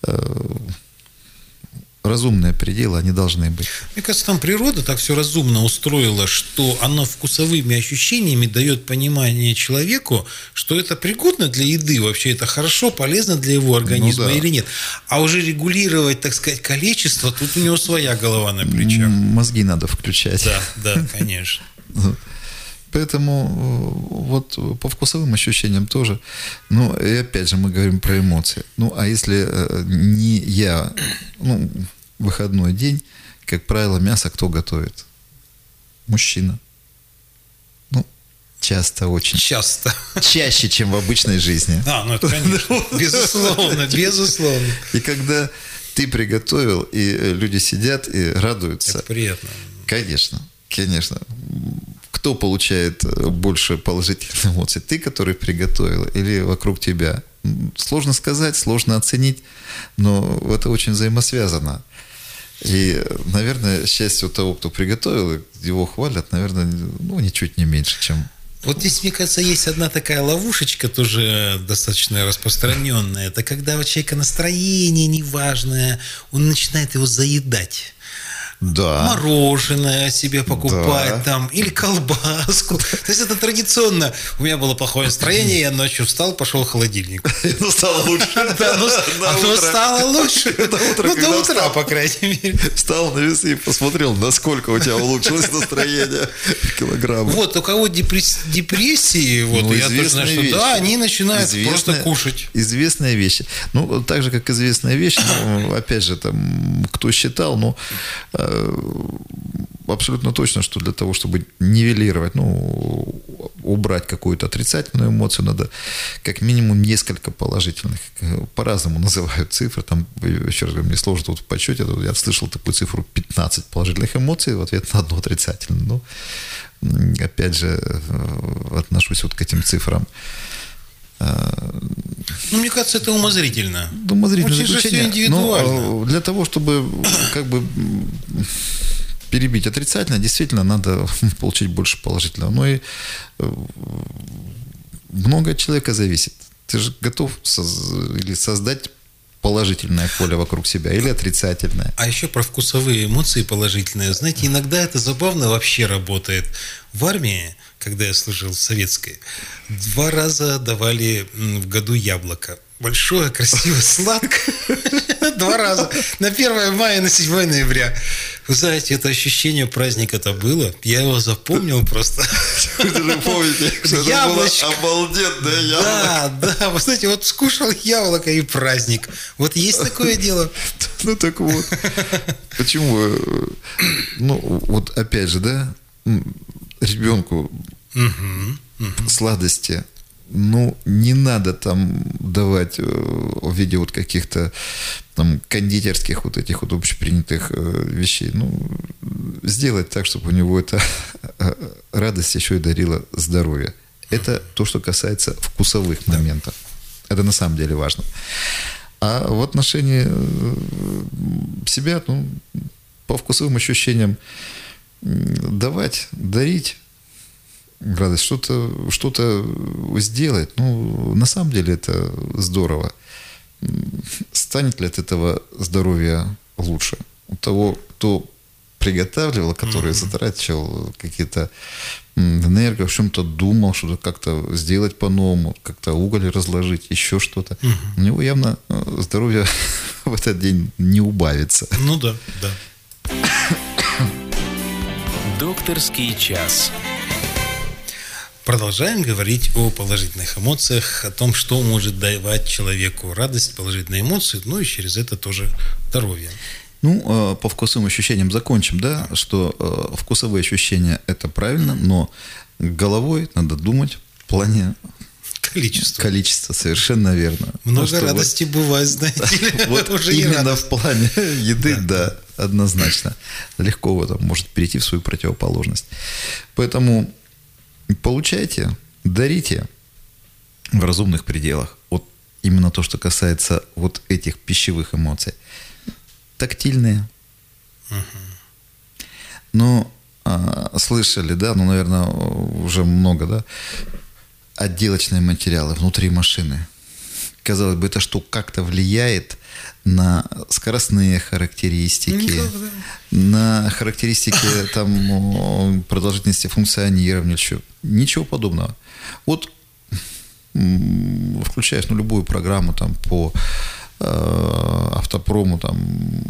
разумные пределы, они должны быть. Мне кажется, там природа так все разумно устроила, что она вкусовыми ощущениями дает понимание человеку, что это пригодно для еды, вообще это хорошо, полезно для его организма, ну, да, или нет. А уже регулировать, так сказать, количество, тут у него своя голова на плечах. Мозги надо включать. Да, да, конечно. Поэтому вот по вкусовым ощущениям тоже. Ну, и опять же мы говорим про эмоции. Ну, а если не я, ну, выходной день, как правило, мясо кто готовит? Мужчина. Ну, часто очень. Часто. Чаще, чем в обычной жизни. А, ну это, конечно. Безусловно, безусловно. И когда ты приготовил, и люди сидят и радуются. Это приятно. Конечно, конечно. Кто получает больше положительных эмоций? Ты, который приготовил, или вокруг тебя? Сложно сказать, сложно оценить, но это очень взаимосвязано. И, наверное, счастье того, кто приготовил, его хвалят, наверное, ну, ничуть не меньше, чем... Вот здесь, мне кажется, есть одна такая ловушечка, тоже достаточно распространенная. Это когда у человека настроение неважное, он начинает его заедать. Да. Мороженое себе покупать, да, там, или колбаску. То есть это традиционно. У меня было плохое настроение, я ночью встал, пошел в холодильник. Ну, стало лучше. Да, ну стало лучше. Ну, до утра, по крайней мере. Встал на весы и посмотрел, насколько у тебя улучшилось настроение в килограммах. Вот, у кого депрессии, вот, я тоже знаю, что да, они начинают просто кушать. Известные вещи. Ну, так же, как известная вещь, опять же, там, кто считал, ну, абсолютно точно, что для того, чтобы нивелировать, ну, убрать какую-то отрицательную эмоцию, надо как минимум несколько положительных. По-разному называют цифры. Там, еще раз говорю, мне сложно тут в подсчете. Я слышал такую цифру пятнадцать положительных эмоций в ответ на одну отрицательную. Ну, опять же, отношусь вот к этим цифрам. Ну, мне кажется, это умозрительно. Умозрительное очень заключение. же все индивидуально. Но для того, чтобы как бы перебить отрицательно, действительно надо получить больше положительного. Но и много от человека зависит. Ты же готов соз- или создать положительное поле вокруг себя или отрицательное. А еще про вкусовые эмоции положительные. Знаете, иногда это забавно вообще работает. В армии, когда я служил в советской, два раза давали в году яблоко. Большое, красивое, сладкое. Два раза. На первое мая и на седьмое ноября. Вы знаете, это ощущение праздника-то было. Я его запомнил просто. Вы же помните, что это было обалденное яблоко. Да, да. Вы знаете, вот скушал яблоко и праздник. Вот есть такое дело. Ну так вот. Почему? Ну, вот опять же, да, ребенку сладости, ну, не надо там давать в виде вот каких-то там кондитерских вот этих вот общепринятых вещей. Ну, сделать так, чтобы у него эта радость еще и дарила здоровье. Это то, что касается вкусовых моментов. Это на самом деле важно. А в отношении себя, ну, по вкусовым ощущениям, давать, дарить радость, что-то, что-то сделать, ну, на самом деле это здорово. Станет ли от этого здоровья лучше? У того, кто приготавливал, который mm-hmm. затрачивал какие-то энергию, в чем-то думал, что-то как-то сделать по-новому, как-то уголь разложить, еще что-то. Mm-hmm. У него явно здоровье в этот день не убавится. Ну да, да. Докторский час. Продолжаем говорить о положительных эмоциях, о том, что может давать человеку радость, положительные эмоции, ну и через это тоже здоровье. Ну, по вкусовым ощущениям закончим, да, что вкусовые ощущения – это правильно, но головой надо думать в плане количества. Количества, совершенно верно. Много ну, радости вот, бывает, знаете ли. Вот именно в плане еды, да, однозначно. Легко в этом может перейти в свою противоположность. Поэтому получайте, дарите в разумных пределах. Вот именно то, что касается вот этих пищевых эмоций. Тактильные. Uh-huh. Ну, а, слышали, да, ну, наверное, уже много, да, отделочные материалы внутри машины. Казалось бы, это что, как-то влияет на скоростные характеристики, uh-huh. на характеристики там, продолжительности функционирования, ничего, ничего подобного. Вот включаешь ну, любую программу там по автопрому, там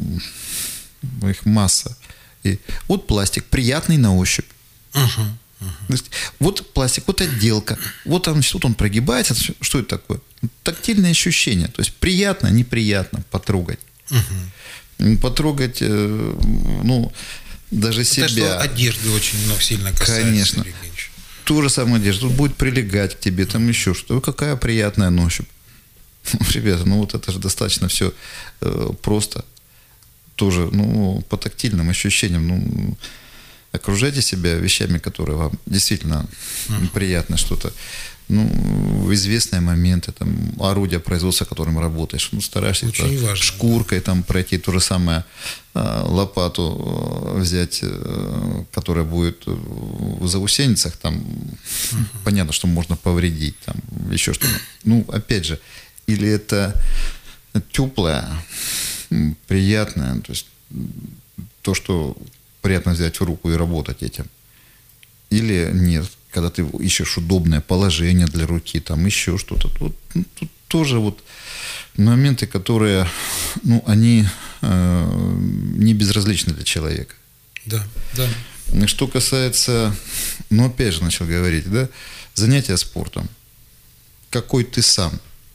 их масса. И вот пластик, приятный на ощупь. Uh-huh, uh-huh. То есть, вот пластик, вот отделка. Вот он, тут он прогибается. Что это такое? Тактильное ощущение. То есть приятно, неприятно потрогать. Uh-huh. Потрогать, ну, даже себя. Это что одежды очень много сильно касается. Конечно. Ту же самую одежду. Тут будет прилегать к тебе, там еще что. Какая приятная на ощупь. Ребята, ну вот это же достаточно все э, просто. Тоже, ну, по тактильным ощущениям. Ну, окружайте себя вещами, которые вам действительно mm. приятно что-то. Ну, в известные моменты, там, орудия производства, которым работаешь, ну, стараешься это, шкуркой там пройти, то же самое э, лопату э, взять, э, которая будет в заусеницах, там, mm-hmm. понятно, что можно повредить, там, еще что-то. Ну, опять же, или это теплое, приятное, то есть то, что приятно взять в руку и работать этим. Или нет, когда ты ищешь удобное положение для руки, там еще что-то. Вот, ну, тут тоже вот моменты, которые, ну, они э, не безразличны для человека. Да, да. Что касается, ну, опять же начал говорить, да, занятия спортом. Какой ты сам?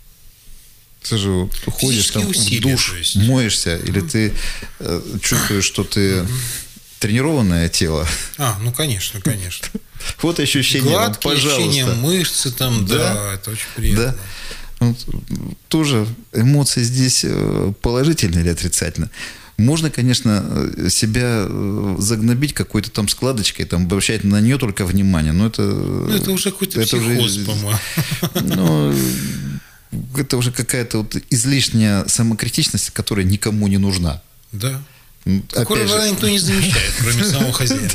Ты же вот ходишь там в душ, моешься, или ты э, чувствуешь, что ты угу. тренированное тело. А, ну конечно, конечно. Вот ощущение, гладкие ощущения, мышцы там, да, да, это очень приятно. Да. Вот, тоже эмоции здесь положительные или отрицательные. Можно, конечно, себя загнобить какой-то там складочкой, там, обращать на нее только внимание, но это... Ну, это уже какой-то это психоз, уже, по-моему. Ну, это уже какая-то вот излишняя самокритичность, которая никому не нужна. Да. Которого никто не замечает, кроме самого хозяина.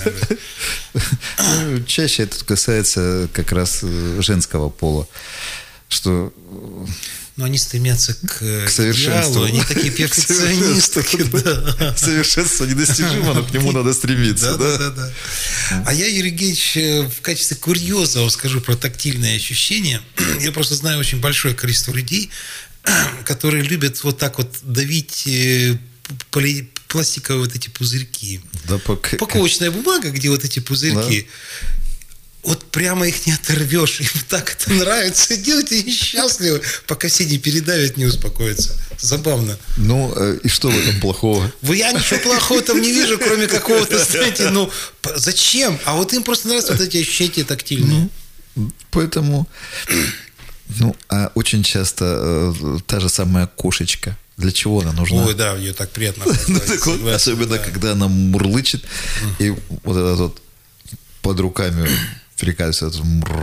Чаще это касается как раз женского пола, что... Но они стремятся к, к совершенству. Идеалу, они такие перфекционисты. Да. Совершенство недостижимо, но к нему надо стремиться. Да, да, да, да. А я, Юрий Евгеньевич, в качестве курьеза вам скажу про тактильные ощущения. Я просто знаю очень большое количество людей, которые любят вот так вот давить поли... пластиковые вот эти пузырьки. Да, пок... Упаковочная бумага, где вот эти пузырьки. Да. Вот прямо их не оторвешь. Им так это нравится делать, и они счастливы, пока все не передавят, не успокоятся. Забавно. Ну, и что в этом плохого? Я ничего плохого там не вижу, кроме какого-то, знаете, ну, зачем? А вот им просто нравятся вот эти ощущения тактильные. Ну, поэтому, ну, а очень часто э, та же самая кошечка. Для чего она нужна? Ой, да, ее так приятно. Особенно, когда она мурлычет, и вот этот вот под руками прикасывается.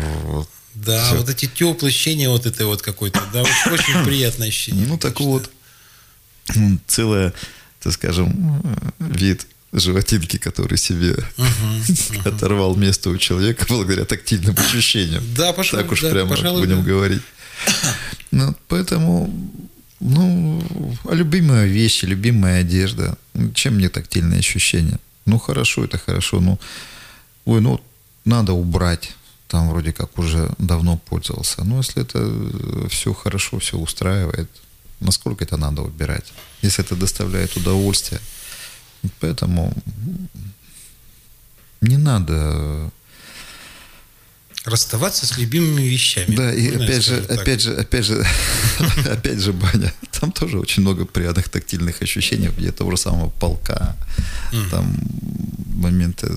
Да, все. Вот эти теплые ощущения вот этой вот какой-то, да, очень, очень приятное ощущение. Ну, так вот, целая, так скажем, вид животинки, который себе uh-huh, uh-huh. оторвал место у человека благодаря тактильным ощущениям. Да, пожалуй, так уж да, прямо пожалуй, будем да. говорить. Ну, поэтому, ну, любимые вещи, любимая одежда. Чем мне тактильные ощущения? Ну, хорошо, это хорошо. Ну, ой, ну, надо убрать. Там вроде как уже давно пользовался. Но если это все хорошо, все устраивает, насколько это надо убирать? Если это доставляет удовольствие. Поэтому не надо расставаться с любимыми вещами. Да, и опять же, опять же, опять же, опять же, Баня, там тоже очень много приятных тактильных ощущений, где того же самого полка, mm. там моменты,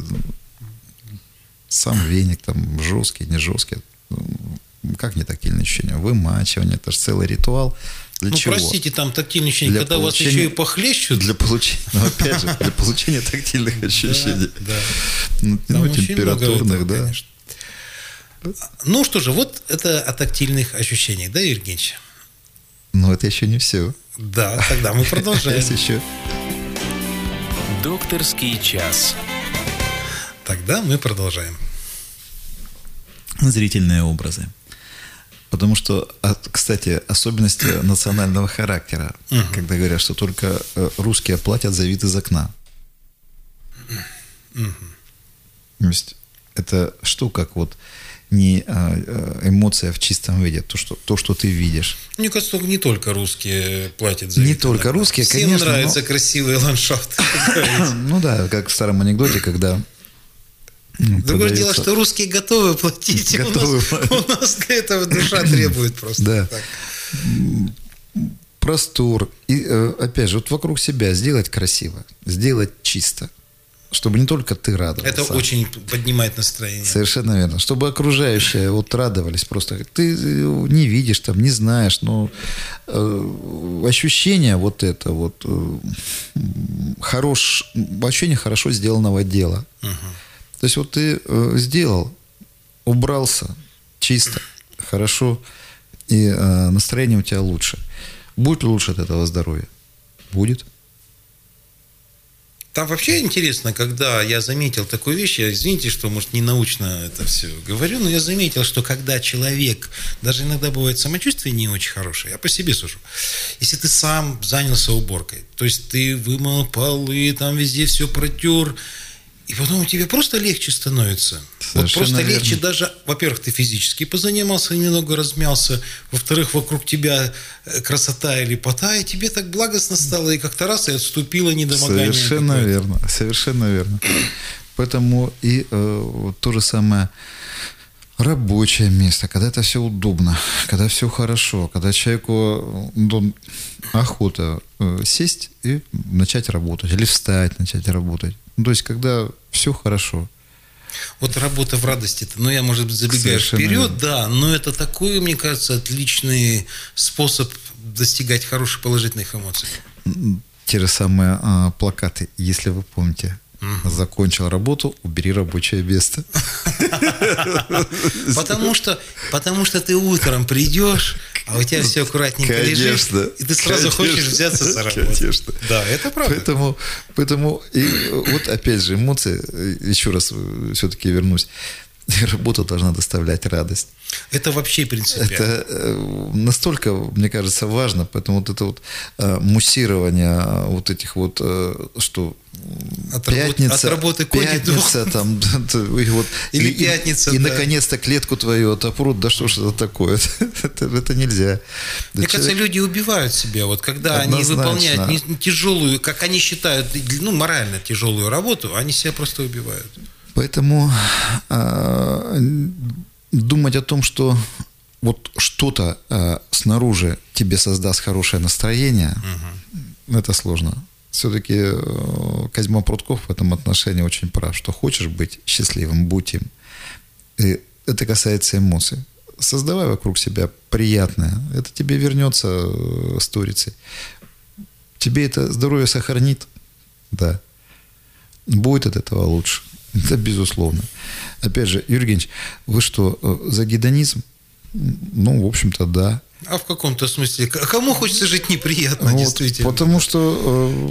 сам веник, там жесткий, не жесткий, как не тактильные ощущения, вымачивание, это же целый ритуал. Для ну, чего? Простите, там тактильные ощущения, для когда получения, вас еще и похлещут. Для получения, ну, опять же, для получения тактильных ощущений. Да, ну, ну, температурных, да. Конечно. Ну что же, вот это о тактильных ощущениях, да, Юрий Евгеньевич? Но это еще не все. Да, тогда мы продолжаем. еще. Докторский час. Тогда мы продолжаем. Зрительные образы. Потому что, кстати, особенности национального характера, угу. когда говорят, что только русские платят за вид из окна. Угу. То есть это что, как вот не эмоция в чистом виде, то, что, то, что ты видишь. Мне кажется, не только русские платят за вид. Не только русские, Всем конечно. Всем нравятся но... красивые ландшафты. Ну да, как в старом анекдоте, когда... Ну, другое дело, что русские готовы платить. Готовы. У, нас, у нас для этого душа требует просто. Да. Так. Простор. И опять же, вот вокруг себя сделать красиво, сделать чисто. Чтобы не только ты радовался. Это очень поднимает настроение. Совершенно верно. Чтобы окружающие вот радовались просто. Ты не видишь там, не знаешь, но э, ощущение вот это вот э, хорош, ощущение хорошо сделанного дела. Угу. То есть вот ты э, сделал, убрался чисто, хорошо, и э, настроение у тебя лучше. Будет лучше от этого здоровья? Будет. Там вообще интересно, когда я заметил такую вещь, я, извините, что, может, не научно это все говорю, но я заметил, что когда человек, даже иногда бывает самочувствие не очень хорошее, я по себе сужу, если ты сам занялся уборкой, то есть ты вымыл полы, там везде все протер, и потом тебе просто легче становится. Вот просто верно. Легче даже, во-первых, ты физически позанимался, немного размялся, во-вторых, вокруг тебя красота и лепота, и тебе так благостно стало, и как-то раз и отступило недомогание. Совершенно какое-то. верно, совершенно верно. Поэтому и э, то же самое рабочее место, когда это все удобно, когда все хорошо, когда человеку ну, охота э, сесть и начать работать, или встать, начать работать. Ну, то есть, когда все хорошо. Вот работа в радости-то, ну, я, может быть, забегаю Совершенно вперед, верно. да, но это такой, мне кажется, отличный способ достигать хороших положительных эмоций. Те же самые а, плакаты, если вы помните. Угу. Закончил работу, убери рабочее место. Потому что, потому что ты утром придешь, а у тебя все аккуратненько лежит, и ты сразу хочешь взяться за работу. Конечно. Да, это правда. Поэтому, поэтому и вот опять же эмоции, еще раз все-таки вернусь, работа должна доставлять радость. Это вообще принципиально. Это настолько, мне кажется, важно, поэтому вот это вот э, муссирование вот этих вот, э, что от пятница, работы, от работы пятница там, и вот, или и, пятница, и, да. и наконец-то клетку твою отопрут, да что ж это такое, это, это нельзя. Мне да кажется, человек... люди убивают себя, вот когда Однозначно. они выполняют не, тяжелую, как они считают, ну морально тяжелую работу, они себя просто убивают. Поэтому э, думать о том, что вот что-то э, снаружи тебе создаст хорошее настроение, угу. это сложно. Все-таки э, Козьма Прутков в этом отношении очень прав, что хочешь быть счастливым, будь им. И это касается эмоций. Создавай вокруг себя приятное. Это тебе вернется э, сторицей. Тебе это здоровье сохранит, да. Будет от этого лучше. Это безусловно. Опять же, Юрий Евгеньевич, вы что, за гедонизм? Ну, в общем-то, да. А в каком-то смысле? Кому хочется жить неприятно, вот, действительно? Потому что,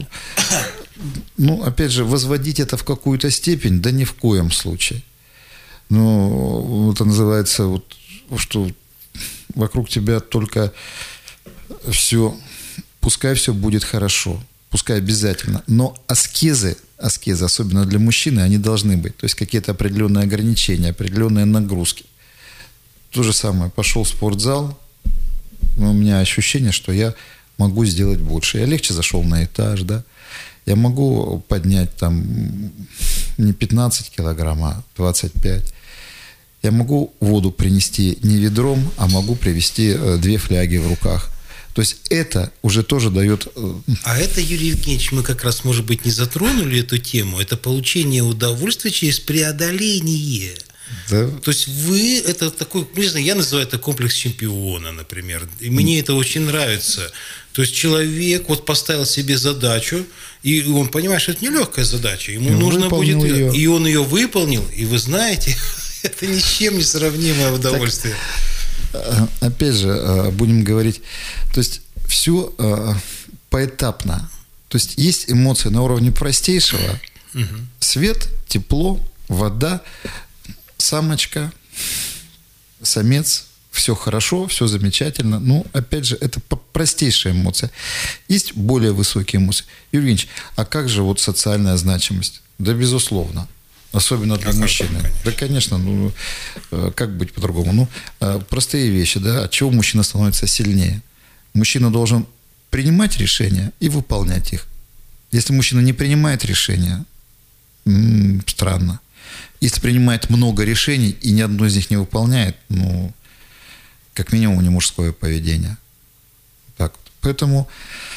ну, опять же, возводить это в какую-то степень, да ни в коем случае. Ну, это называется, вот, что вокруг тебя только все, пускай все будет хорошо, пускай обязательно. Но аскезы, аскезы, особенно для мужчины, они должны быть. То есть какие-то определенные ограничения, определенные нагрузки. То же самое, пошел в спортзал, у меня ощущение, что я могу сделать больше. Я легче зашел на этаж, да. Я могу поднять там не пятнадцать килограмм, а двадцать пять. Я могу воду принести не ведром, а могу привезти две фляги в руках. То есть это уже тоже дает... А это, Юрий Евгеньевич, мы как раз, может быть, не затронули эту тему. Это получение удовольствия через преодоление. Да. То есть вы, это такой, не знаю, я называю это комплекс чемпиона, например. И мне это очень нравится. То есть человек вот поставил себе задачу, и он понимает, что это нелегкая задача. Ему и нужно будет... Ее. И он ее выполнил, и вы знаете, это ни с чем не сравнимое удовольствие. Так, опять же, будем говорить, то есть все поэтапно. То есть есть эмоции на уровне простейшего. Угу. Свет, тепло, вода, самочка, самец, все хорошо, все замечательно. Ну, опять же, это простейшая эмоция. Есть более высокие эмоции. Юрий Евгеньевич, а как же вот социальная значимость? Да, безусловно. Особенно для а мужчины. Конечно. Да, конечно. Ну, как быть по-другому? Ну, простые вещи, да. От чего мужчина становится сильнее? Мужчина должен принимать решения и выполнять их. Если мужчина не принимает решения, м-м, странно. Если принимает много решений и ни одно из них не выполняет, ну, как минимум, не мужское поведение. Так вот. Поэтому,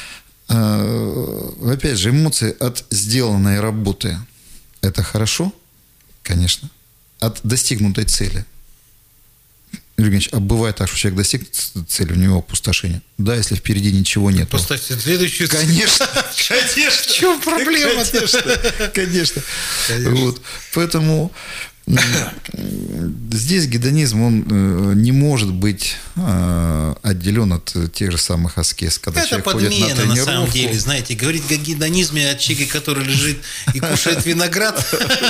э, опять же, эмоции от сделанной работы – это хорошо, конечно. От достигнутой цели. Юрий Евгеньевич, а бывает так, что человек достиг цели, у него опустошение? Да, если впереди ничего нет. Поставьте следующую цель. Конечно. Конечно. В чем проблема? Конечно. Вот. Поэтому здесь гедонизм, он не может быть отделен от тех же самых аскез, когда это человек ходит на тренировку. На самом деле, тренировку. знаете, говорить о гедонизме от человека, который лежит и кушает виноград,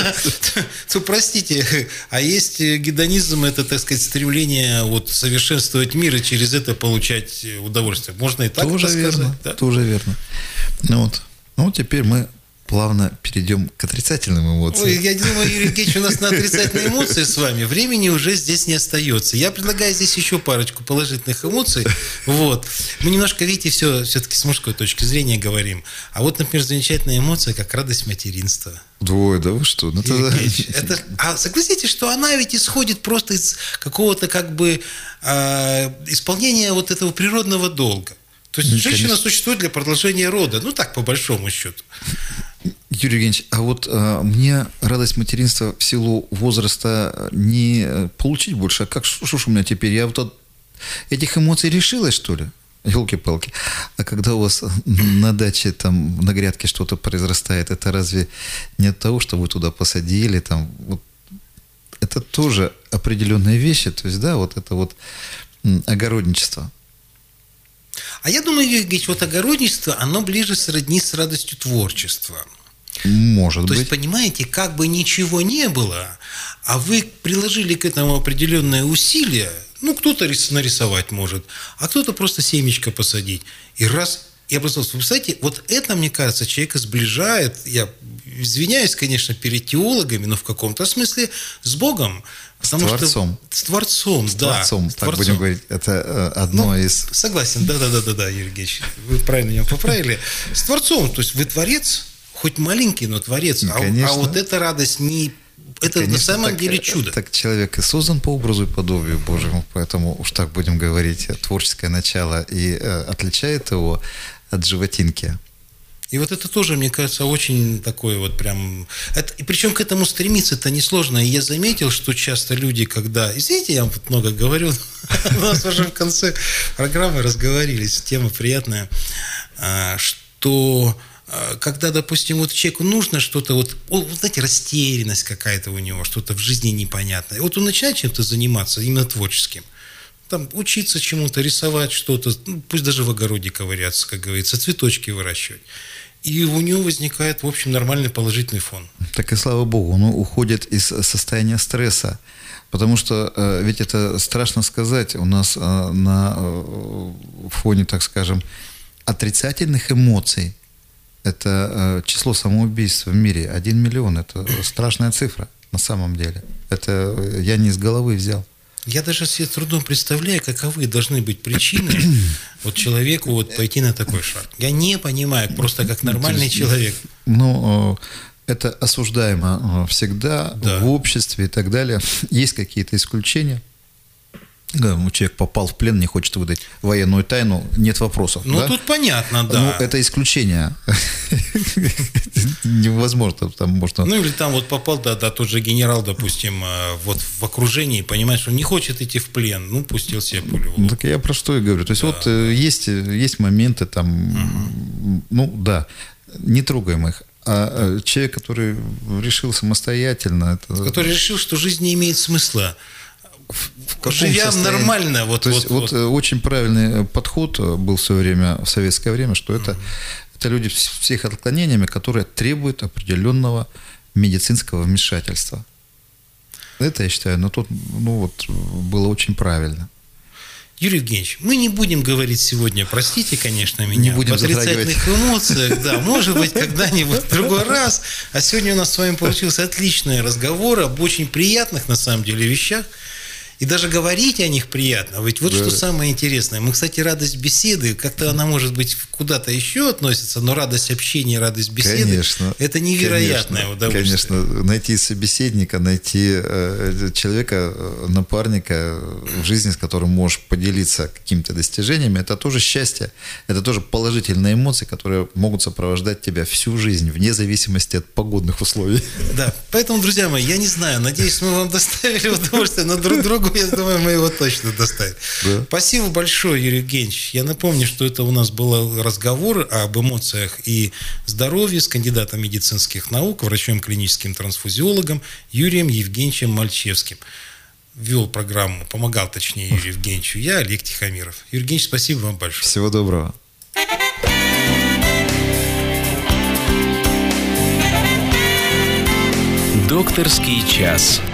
то простите, а есть гедонизм, это, так сказать, стремление вот совершенствовать мир и через это получать удовольствие. Можно и так тоже сказать. Верно, да? Тоже верно. Ну вот, ну теперь мы плавно перейдем к отрицательным эмоциям. Ой, я думаю, Юрий Евгеньевич, у нас на отрицательные эмоции с вами времени уже здесь не остается. Я предлагаю здесь еще парочку положительных эмоций. Вот. Мы немножко, видите, все все-таки с мужской точки зрения говорим. А вот, например, замечательная эмоция, как радость материнства. Двое, да вы что? Ну, это... Это... А согласитесь, что она ведь исходит просто из какого-то как бы э, исполнения вот этого природного долга. То есть, ну, женщина конечно. Существует для продолжения рода. Ну, так, по большому счету. Юрий Евгеньевич, а вот а, мне радость материнства в силу возраста не получить больше. А как, что ж у меня теперь? Я вот от этих эмоций решилась, что ли? Елки-палки. А когда у вас на даче, там, на грядке что-то произрастает, это разве не от того, что вы туда посадили? Там, вот, это тоже определенные вещи. То есть, да, вот это вот огородничество. А я думаю, Юрий Евгеньевич, вот огородничество, оно ближе сродни с радостью творчества. Может То быть. есть, понимаете, как бы ничего не было, а вы приложили к этому определенное усилие, ну, кто-то нарисовать может, а кто-то просто семечко посадить. И раз, я просто, вы представляете, вот это, мне кажется, человека сближает, я извиняюсь, конечно, перед теологами, но в каком-то смысле с Богом. С Творцом. Что, с Творцом, с да. Творцом, с так Творцом. будем говорить. Это одно ну, из... Согласен, да-да-да, Юрий Евгеньевич, вы правильно меня поправили. С Творцом, то есть вы творец, хоть маленький, но творец. А, а вот эта радость не... Это конечно, на самом так, деле чудо. Так человек и создан по образу и подобию Божьему, поэтому уж так будем говорить, творческое начало и э, отличает его от животинки. И вот это тоже, мне кажется, очень такое вот прям... Это, и причем к этому стремиться-то несложно. И я заметил, что часто люди, когда... Извините, я вам тут много говорю, у нас уже в конце программы разговорились, тема приятная, что когда, допустим, вот человеку нужно что-то, вот, вот знаете, растерянность какая-то у него, что-то в жизни непонятное. Вот он начинает чем-то заниматься, именно творческим. там, учиться чему-то, рисовать что-то, ну, пусть даже в огороде ковыряться, как говорится, цветочки выращивать. И у него возникает, в общем, нормальный положительный фон. Так и слава богу, он уходит из состояния стресса. Потому что э, ведь это страшно сказать, у нас э, на э, фоне, так скажем, отрицательных эмоций это э, число самоубийств в мире один миллион. Это страшная цифра на самом деле. Это я не из головы взял. Я даже себе с трудом представляю, каковы должны быть причины вот человеку вот пойти на такой шаг. Я не понимаю, просто как нормальный человек. Ну, это осуждаемо всегда, да, в обществе и так далее. Есть какие-то исключения. Человек попал в плен, не хочет выдать военную тайну, нет вопросов. Ну, да? Тут понятно, да. Ну, это исключение. Невозможно. Там, может, ну, или там вот попал, да, да, тот же генерал, допустим, вот в окружении, понимает, что не хочет идти в плен, ну, пустил себе пулю. Ну, так я про что и говорю. То есть, да, вот есть, есть моменты там, угу, ну, да, не трогаем их. А человек, который решил самостоятельно... Это... Который решил, что жизнь не имеет смысла. Живя нормально. Вот, То есть вот, вот очень правильный подход был в свое время, в советское время, что это, mm-hmm. это люди с психоотклонениями, которые требуют определенного медицинского вмешательства. Это, я считаю, ну, тут, ну, вот, было очень правильно. Юрий Евгеньевич, мы не будем говорить сегодня, простите, конечно, меня, не будем об отрицательных эмоциях, да, может быть, когда-нибудь в другой раз. А сегодня у нас с вами получился отличный разговор об очень приятных, на самом деле, вещах. И даже говорить о них приятно. Ведь вот да. что самое интересное. Мы, кстати, радость беседы, как-то она, может быть, куда-то еще относится, но радость общения, радость беседы, конечно, это невероятное конечно, удовольствие. Конечно, найти собеседника, найти э, человека, напарника в жизни, с которым можешь поделиться какими-то достижениями, это тоже счастье, это тоже положительные эмоции, которые могут сопровождать тебя всю жизнь, вне зависимости от погодных условий. Да, поэтому, друзья мои, я не знаю, надеюсь, мы вам доставили удовольствие, но друг другу, я думаю, мы его точно доставим. Да. Спасибо большое, Юрий Евгеньевич. Я напомню, что это у нас был разговор об эмоциях и здоровье с кандидатом медицинских наук, врачом-клиническим трансфузиологом Юрием Евгеньевичем Мальчевским. Вел программу, помогал, точнее, Юрию Евгеньевичу я, Олег Тихомиров. Юрий Евгеньевич, спасибо вам большое. Всего доброго. Докторский час.